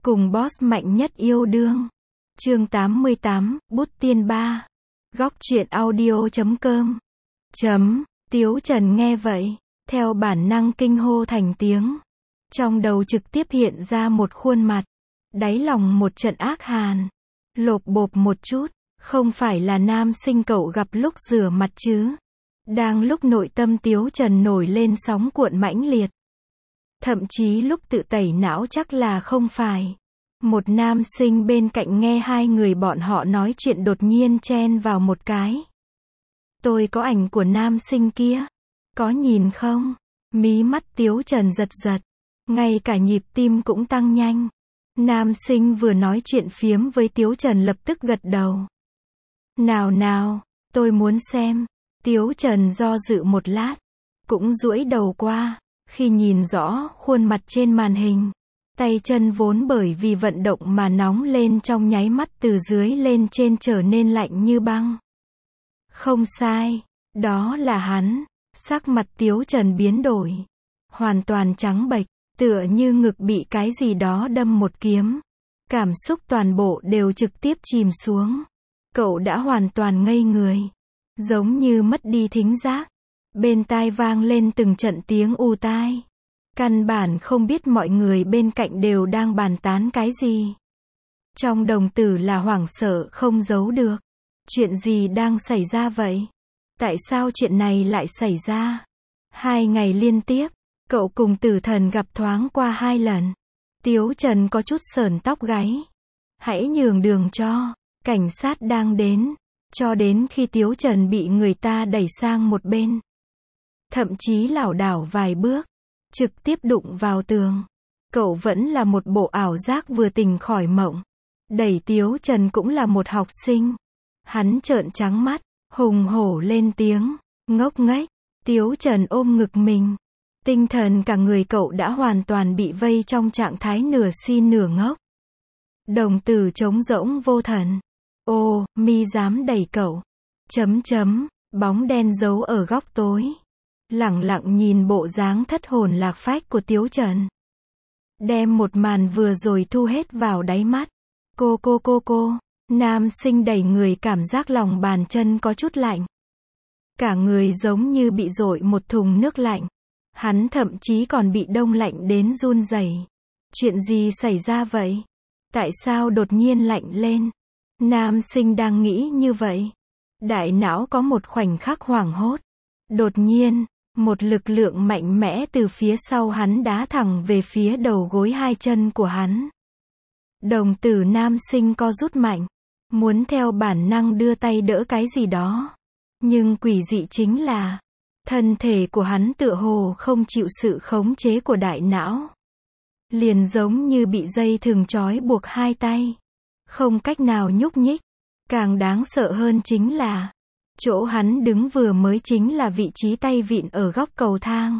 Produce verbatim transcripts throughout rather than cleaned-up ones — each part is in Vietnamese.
Cùng boss mạnh nhất yêu đương. Chương tám mươi tám, Bút Tiên ba. Góc truyện audio chấm com. Chấm, Tiếu Trần nghe vậy, theo bản năng kinh hô thành tiếng. Trong đầu trực tiếp hiện ra một khuôn mặt, đáy lòng một trận ác hàn. Lộp bộp một chút, không phải là nam sinh cậu gặp lúc rửa mặt chứ. Đang lúc nội tâm Tiếu Trần nổi lên sóng cuộn mãnh liệt. Thậm chí lúc tự tẩy não chắc là không phải. Một nam sinh bên cạnh nghe hai người bọn họ nói chuyện đột nhiên chen vào một cái. Tôi có ảnh của nam sinh kia. Có nhìn không? Mí mắt Tiếu Trần giật giật. Ngay cả nhịp tim cũng tăng nhanh. Nam sinh vừa nói chuyện phiếm với Tiếu Trần lập tức gật đầu. Nào nào, tôi muốn xem. Tiếu Trần do dự một lát. Cũng duỗi đầu qua. Khi nhìn rõ khuôn mặt trên màn hình, tay chân vốn bởi vì vận động mà nóng lên trong nháy mắt từ dưới lên trên trở nên lạnh như băng. Không sai, đó là hắn. Sắc mặt Tiếu Trần biến đổi, hoàn toàn trắng bệch, tựa như ngực bị cái gì đó đâm một kiếm. Cảm xúc toàn bộ đều trực tiếp chìm xuống. Cậu đã hoàn toàn ngây người, giống như mất đi thính giác. Bên tai vang lên từng trận tiếng ù tai. Căn bản không biết mọi người bên cạnh đều đang bàn tán cái gì. Trong đồng tử là hoảng sợ không giấu được. Chuyện gì đang xảy ra vậy? Tại sao chuyện này lại xảy ra? Hai ngày liên tiếp, cậu cùng tử thần gặp thoáng qua hai lần. Tiếu Trần có chút sởn tóc gáy. Hãy nhường đường cho, cảnh sát đang đến. Cho đến khi Tiếu Trần bị người ta đẩy sang một bên. Thậm chí lảo đảo vài bước, trực tiếp đụng vào tường. Cậu vẫn là một bộ ảo giác vừa tỉnh khỏi mộng. Đẩy Tiếu Trần cũng là một học sinh. Hắn trợn trắng mắt, hùng hổ lên tiếng, ngốc nghếch. Tiếu Trần ôm ngực mình. Tinh thần cả người cậu đã hoàn toàn bị vây trong trạng thái nửa si nửa ngốc. Đồng tử trống rỗng vô thần. Ô, mi dám đẩy cậu. Chấm chấm, bóng đen giấu ở góc tối. Lẳng lặng nhìn bộ dáng thất hồn lạc phách của Tiếu Trần. Đem một màn vừa rồi thu hết vào đáy mắt. Cô cô cô cô, nam sinh đẩy người cảm giác lòng bàn chân có chút lạnh. Cả người giống như bị dội một thùng nước lạnh. Hắn thậm chí còn bị đông lạnh đến run rẩy. Chuyện gì xảy ra vậy? Tại sao đột nhiên lạnh lên? Nam sinh đang nghĩ như vậy. Đại não có một khoảnh khắc hoảng hốt. Đột nhiên, một lực lượng mạnh mẽ từ phía sau hắn đá thẳng về phía đầu gối hai chân của hắn. Đồng tử nam sinh co rút mạnh, muốn theo bản năng đưa tay đỡ cái gì đó. Nhưng quỷ dị chính là, thân thể của hắn tựa hồ không chịu sự khống chế của đại não. Liền giống như bị dây thừng trói buộc hai tay. Không cách nào nhúc nhích. Càng đáng sợ hơn chính là, chỗ hắn đứng vừa mới chính là vị trí tay vịn ở góc cầu thang.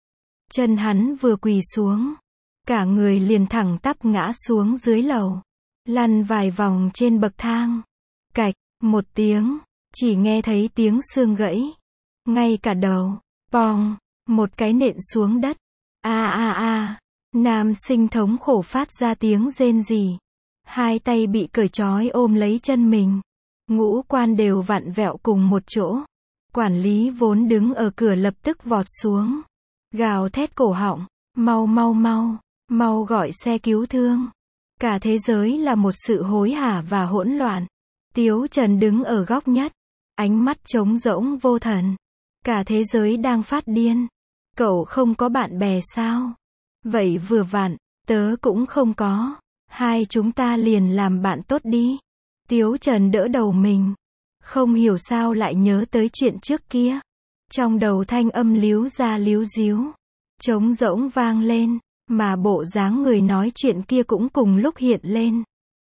Chân hắn vừa quỳ xuống, cả người liền thẳng tắp ngã xuống dưới lầu, lăn vài vòng trên bậc thang. Cạch, một tiếng, chỉ nghe thấy tiếng xương gãy. Ngay cả đầu, pong, một cái nện xuống đất. A a a, nam sinh thống khổ phát ra tiếng rên rỉ. Hai tay bị cởi trói ôm lấy chân mình. Ngũ quan đều vặn vẹo cùng một chỗ. Quản lý vốn đứng ở cửa lập tức vọt xuống. Gào thét cổ họng. Mau mau mau. Mau gọi xe cứu thương. Cả thế giới là một sự hối hả và hỗn loạn. Tiếu Trần đứng ở góc nhất. Ánh mắt trống rỗng vô thần. Cả thế giới đang phát điên. Cậu không có bạn bè sao? Vậy vừa vặn, tớ cũng không có. Hai chúng ta liền làm bạn tốt đi. Tiếu Trần đỡ đầu mình. Không hiểu sao lại nhớ tới chuyện trước kia. Trong đầu thanh âm líu ra líu díu. Trống rỗng vang lên. Mà bộ dáng người nói chuyện kia cũng cùng lúc hiện lên.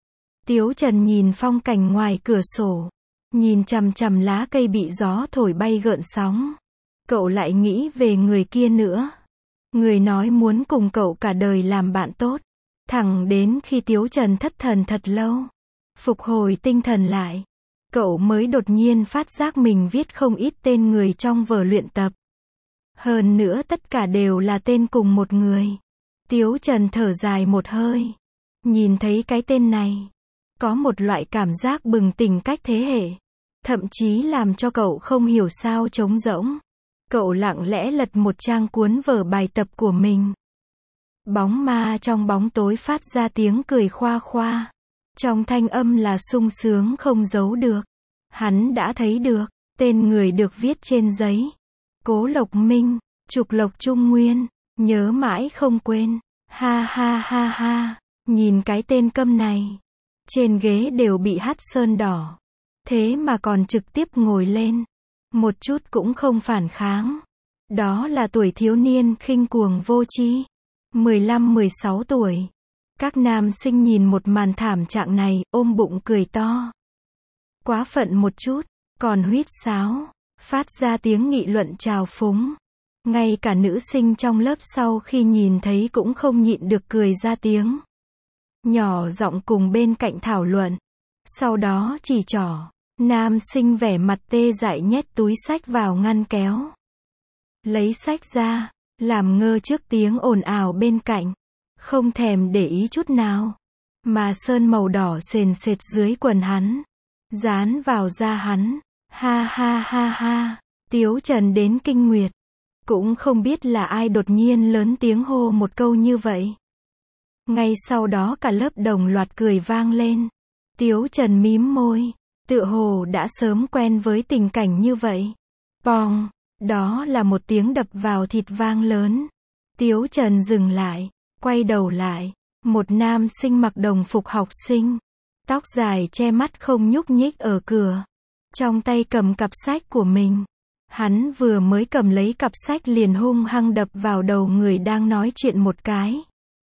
Tiếu Trần nhìn phong cảnh ngoài cửa sổ. Nhìn chằm chằm lá cây bị gió thổi bay gợn sóng. Cậu lại nghĩ về người kia nữa. Người nói muốn cùng cậu cả đời làm bạn tốt. Thẳng đến khi Tiếu Trần thất thần thật lâu. Phục hồi tinh thần lại. Cậu mới đột nhiên phát giác mình viết không ít tên người trong vở luyện tập. Hơn nữa tất cả đều là tên cùng một người. Tiếu Trần thở dài một hơi. Nhìn thấy cái tên này, có một loại cảm giác bừng tỉnh cách thế hệ. Thậm chí làm cho cậu không hiểu sao trống rỗng. Cậu lặng lẽ lật một trang cuốn vở bài tập của mình. Bóng ma trong bóng tối phát ra tiếng cười khoa khoa. Trong thanh âm là sung sướng không giấu được. Hắn đã thấy được, tên người được viết trên giấy. Cố Lộc Minh, Trục Lộc Trung Nguyên, nhớ mãi không quên. Ha ha ha ha, nhìn cái tên câm này. Trên ghế đều bị hắt sơn đỏ. Thế mà còn trực tiếp ngồi lên. Một chút cũng không phản kháng. Đó là tuổi thiếu niên khinh cuồng vô tri. mười lăm mười sáu tuổi. Các nam sinh nhìn một màn thảm trạng này, ôm bụng cười to. Quá phận một chút, còn huýt sáo, phát ra tiếng nghị luận trào phúng. Ngay cả nữ sinh trong lớp sau khi nhìn thấy cũng không nhịn được cười ra tiếng. Nhỏ giọng cùng bên cạnh thảo luận. Sau đó chỉ trỏ. Nam sinh vẻ mặt tê dại nhét túi sách vào ngăn kéo. Lấy sách ra, làm ngơ trước tiếng ồn ào bên cạnh. Không thèm để ý chút nào. Mà sơn màu đỏ sền sệt dưới quần hắn. Dán vào da hắn. Ha ha ha ha. Tiếu Trần đến kinh nguyệt. Cũng không biết là ai đột nhiên lớn tiếng hô một câu như vậy. Ngay sau đó cả lớp đồng loạt cười vang lên. Tiếu Trần mím môi. Tựa hồ đã sớm quen với tình cảnh như vậy. Pong, đó là một tiếng đập vào thịt vang lớn. Tiếu Trần dừng lại, quay đầu lại. Một nam sinh mặc đồng phục học sinh. Tóc dài che mắt không nhúc nhích ở cửa. Trong tay cầm cặp sách của mình. Hắn vừa mới cầm lấy cặp sách liền hung hăng đập vào đầu người đang nói chuyện một cái.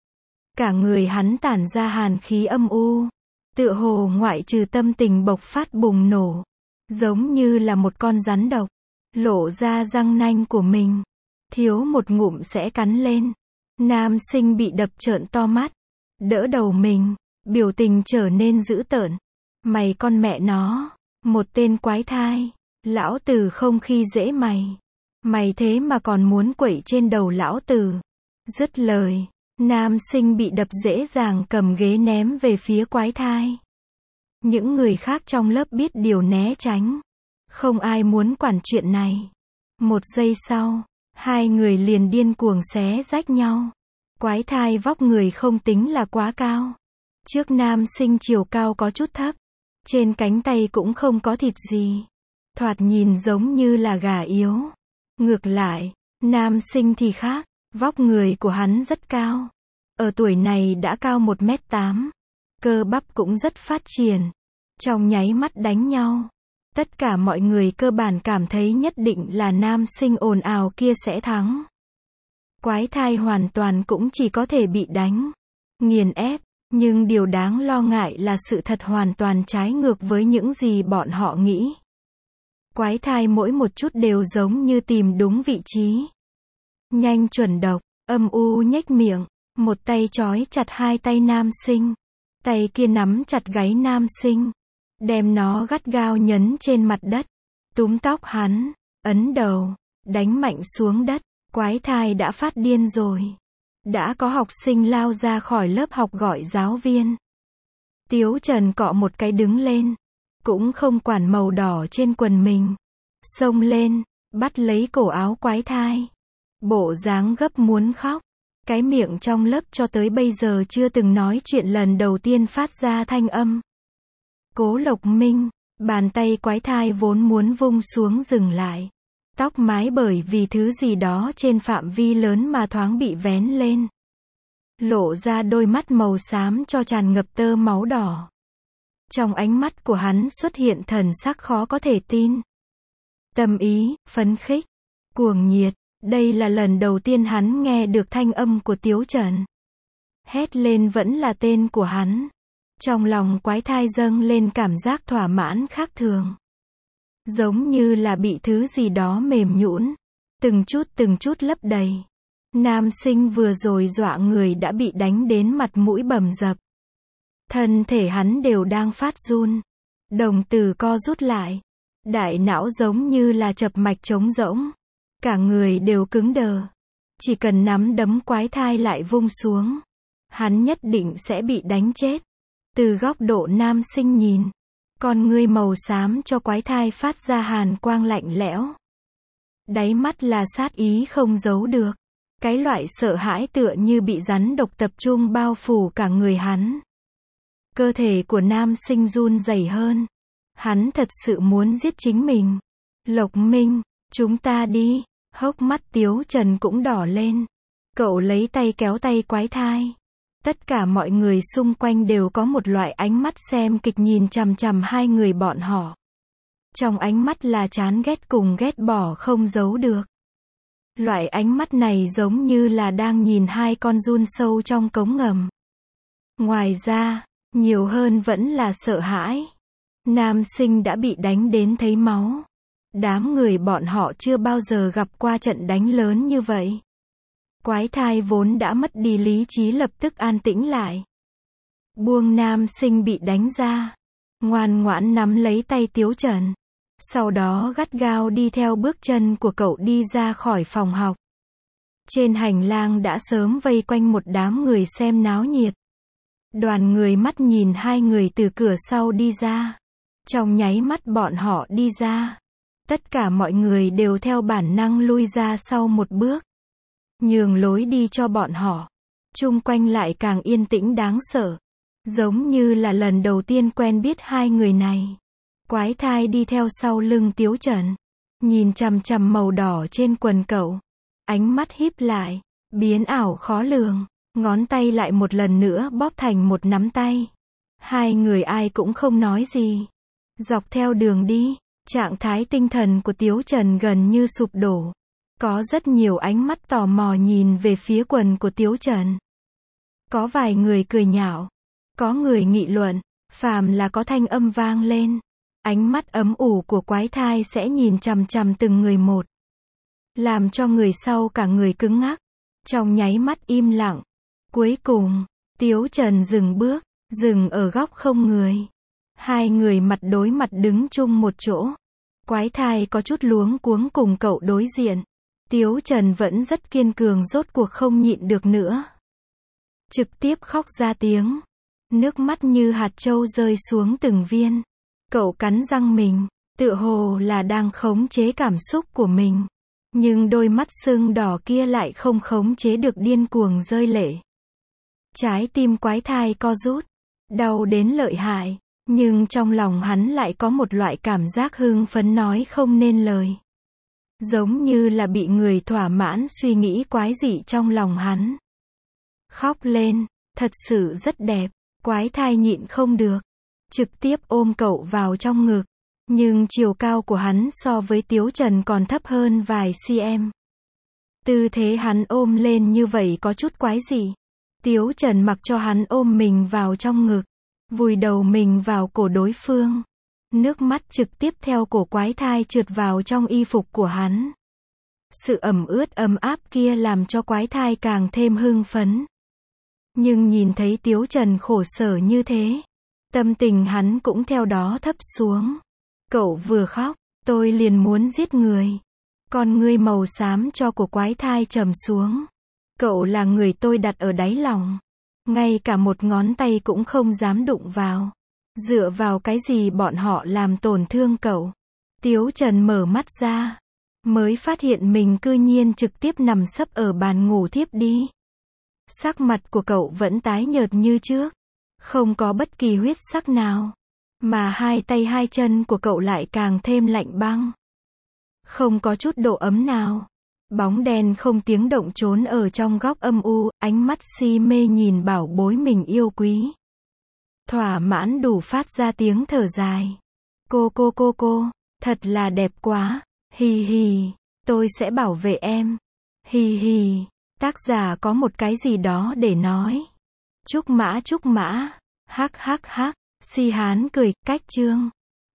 Cả người hắn tản ra hàn khí âm u. Tựa hồ ngoại trừ tâm tình bộc phát bùng nổ. Giống như là một con rắn độc. Lộ ra răng nanh của mình. Thiếu một ngụm sẽ cắn lên. Nam sinh bị đập trợn to mắt. Đỡ đầu mình. Biểu tình trở nên dữ tợn. Mày con mẹ nó. Một tên quái thai. Lão tử không khi dễ mày. Mày thế mà còn muốn quẩy trên đầu lão tử. Dứt lời. Nam sinh bị đập dễ dàng cầm ghế ném về phía quái thai. Những người khác trong lớp biết điều né tránh. Không ai muốn quản chuyện này. Một giây sau, hai người liền điên cuồng xé rách nhau. Quái thai vóc người không tính là quá cao. Trước nam sinh chiều cao có chút thấp. Trên cánh tay cũng không có thịt gì. Thoạt nhìn giống như là gà yếu. Ngược lại, nam sinh thì khác. Vóc người của hắn rất cao. Ở tuổi này đã cao một mét tám. Cơ bắp cũng rất phát triển. Trong nháy mắt đánh nhau. Tất cả mọi người cơ bản cảm thấy nhất định là nam sinh ồn ào kia sẽ thắng. Quái thai hoàn toàn cũng chỉ có thể bị đánh. Nghiền ép. Nhưng điều đáng lo ngại là sự thật hoàn toàn trái ngược với những gì bọn họ nghĩ. Quái thai mỗi một chút đều giống như tìm đúng vị trí. Nhanh chuẩn độc, âm u nhếch miệng, một tay trói chặt hai tay nam sinh, tay kia nắm chặt gáy nam sinh, đem nó gắt gao nhấn trên mặt đất, túm tóc hắn, ấn đầu, đánh mạnh xuống đất. Quái thai đã phát điên rồi. Đã có học sinh lao ra khỏi lớp học gọi giáo viên. Tiếu Trần cọ một cái đứng lên, cũng không quản màu đỏ trên quần mình, xông lên, bắt lấy cổ áo quái thai. Bộ dáng gấp muốn khóc. Cái miệng trong lớp cho tới bây giờ chưa từng nói chuyện lần đầu tiên phát ra thanh âm. Cố Lộc Minh, bàn tay quái thai vốn muốn vung xuống dừng lại. Tóc mái bởi vì thứ gì đó trên phạm vi lớn mà thoáng bị vén lên. Lộ ra đôi mắt màu xám cho tràn ngập tơ máu đỏ. Trong ánh mắt của hắn xuất hiện thần sắc khó có thể tin. Tâm ý, phấn khích, cuồng nhiệt. Đây là lần đầu tiên hắn nghe được thanh âm của Tiếu Trần. Hét lên vẫn là tên của hắn. Trong lòng quái thai dâng lên cảm giác thỏa mãn khác thường. Giống như là bị thứ gì đó mềm nhũn, từng chút từng chút lấp đầy. Nam sinh vừa rồi dọa người đã bị đánh đến mặt mũi bầm dập. Thân thể hắn đều đang phát run. Đồng tử co rút lại. Đại não giống như là chập mạch trống rỗng. Cả người đều cứng đờ. Chỉ cần nắm đấm quái thai lại vung xuống. hắn nhất định sẽ bị đánh chết. Từ góc độ nam sinh nhìn, con ngươi màu xám cho quái thai phát ra hàn quang lạnh lẽo. Đáy mắt là sát ý không giấu được. Cái loại sợ hãi tựa như bị rắn độc tập trung bao phủ cả người hắn. Cơ thể của nam sinh run rẩy hơn. Hắn thật sự muốn giết chính mình. Lộc Minh, chúng ta đi. Hốc mắt Tiếu Trần cũng đỏ lên. Cậu lấy tay kéo tay quái thai. Tất cả mọi người xung quanh đều có một loại ánh mắt xem kịch nhìn chằm chằm hai người bọn họ. Trong ánh mắt là chán ghét cùng ghét bỏ không giấu được. Loại ánh mắt này giống như là đang nhìn hai con giun sâu trong cống ngầm. Ngoài ra, nhiều hơn vẫn là sợ hãi. Nam sinh đã bị đánh đến thấy máu. Đám người bọn họ chưa bao giờ gặp qua trận đánh lớn như vậy. Quái thai vốn đã mất đi lý trí lập tức an tĩnh lại. Buông nam sinh bị đánh ra. Ngoan ngoãn nắm lấy tay Tiếu Trần. Sau đó gắt gao đi theo bước chân của cậu đi ra khỏi phòng học. Trên hành lang đã sớm vây quanh một đám người xem náo nhiệt. Đoàn người mắt nhìn hai người từ cửa sau đi ra. Trong nháy mắt bọn họ đi ra. Tất cả mọi người đều theo bản năng lui ra sau một bước. Nhường lối đi cho bọn họ. Chung quanh lại càng yên tĩnh đáng sợ. Giống như là lần đầu tiên quen biết hai người này. Quái thai đi theo sau lưng Tiếu Trần. Nhìn chằm chằm màu đỏ trên quần cậu. Ánh mắt híp lại. Biến ảo khó lường. Ngón tay lại một lần nữa bóp thành một nắm tay. Hai người ai cũng không nói gì. Dọc theo đường đi. Trạng thái tinh thần của Tiếu Trần gần như sụp đổ. Có rất nhiều ánh mắt tò mò nhìn về phía quần của Tiếu Trần. Có vài người cười nhạo. Có người nghị luận. Phàm là có thanh âm vang lên. Ánh mắt ấm ủ của quái thai sẽ nhìn chằm chằm từng người một. Làm cho người sau cả người cứng ngắc. Trong nháy mắt im lặng. Cuối cùng, Tiếu Trần dừng bước. Dừng ở góc không người. Hai người mặt đối mặt đứng chung một chỗ. Quái thai có chút luống cuống cùng cậu đối diện. Tiếu Trần vẫn rất kiên cường rốt cuộc không nhịn được nữa. Trực tiếp khóc ra tiếng. Nước mắt như hạt châu rơi xuống từng viên. Cậu cắn răng mình. Tựa hồ là đang khống chế cảm xúc của mình. Nhưng đôi mắt sưng đỏ kia lại không khống chế được điên cuồng rơi lệ. Trái tim quái thai co rút. Đau đến lợi hại. Nhưng trong lòng hắn lại có một loại cảm giác hưng phấn nói không nên lời. Giống như là bị người thỏa mãn suy nghĩ quái dị trong lòng hắn. Khóc lên, thật sự rất đẹp. Quái thai nhịn không được. Trực tiếp ôm cậu vào trong ngực. Nhưng chiều cao của hắn so với Tiếu Trần còn thấp hơn vài cm. Tư thế hắn ôm lên như vậy có chút quái dị. Tiếu Trần mặc cho hắn ôm mình vào trong ngực. Vùi đầu mình vào cổ đối phương. Nước mắt trực tiếp theo cổ quái thai trượt vào trong y phục của hắn. Sự ẩm ướt ấm áp kia làm cho quái thai càng thêm hưng phấn. Nhưng nhìn thấy Tiếu Trần khổ sở như thế. Tâm tình hắn cũng theo đó thấp xuống. Cậu vừa khóc, tôi liền muốn giết người. Con ngươi màu xám cho của quái thai trầm xuống. Cậu là người tôi đặt ở đáy lòng. Ngay cả một ngón tay cũng không dám đụng vào. Dựa vào cái gì bọn họ làm tổn thương cậu? Tiếu Trần mở mắt ra. Mới phát hiện mình cư nhiên trực tiếp nằm sấp ở bàn ngủ thiếp đi. Sắc mặt của cậu vẫn tái nhợt như trước. Không có bất kỳ huyết sắc nào. Mà hai tay hai chân của cậu lại càng thêm lạnh băng. Không có chút độ ấm nào. Bóng đen không tiếng động trốn ở trong góc âm u, ánh mắt si mê nhìn bảo bối mình yêu quý. Thỏa mãn đủ phát ra tiếng thở dài. Cô cô cô cô, thật là đẹp quá, hì hì, tôi sẽ bảo vệ em. Hì hì, tác giả có một cái gì đó để nói. Trúc mã trúc mã, hắc hắc hắc, si hán cười, cách chương.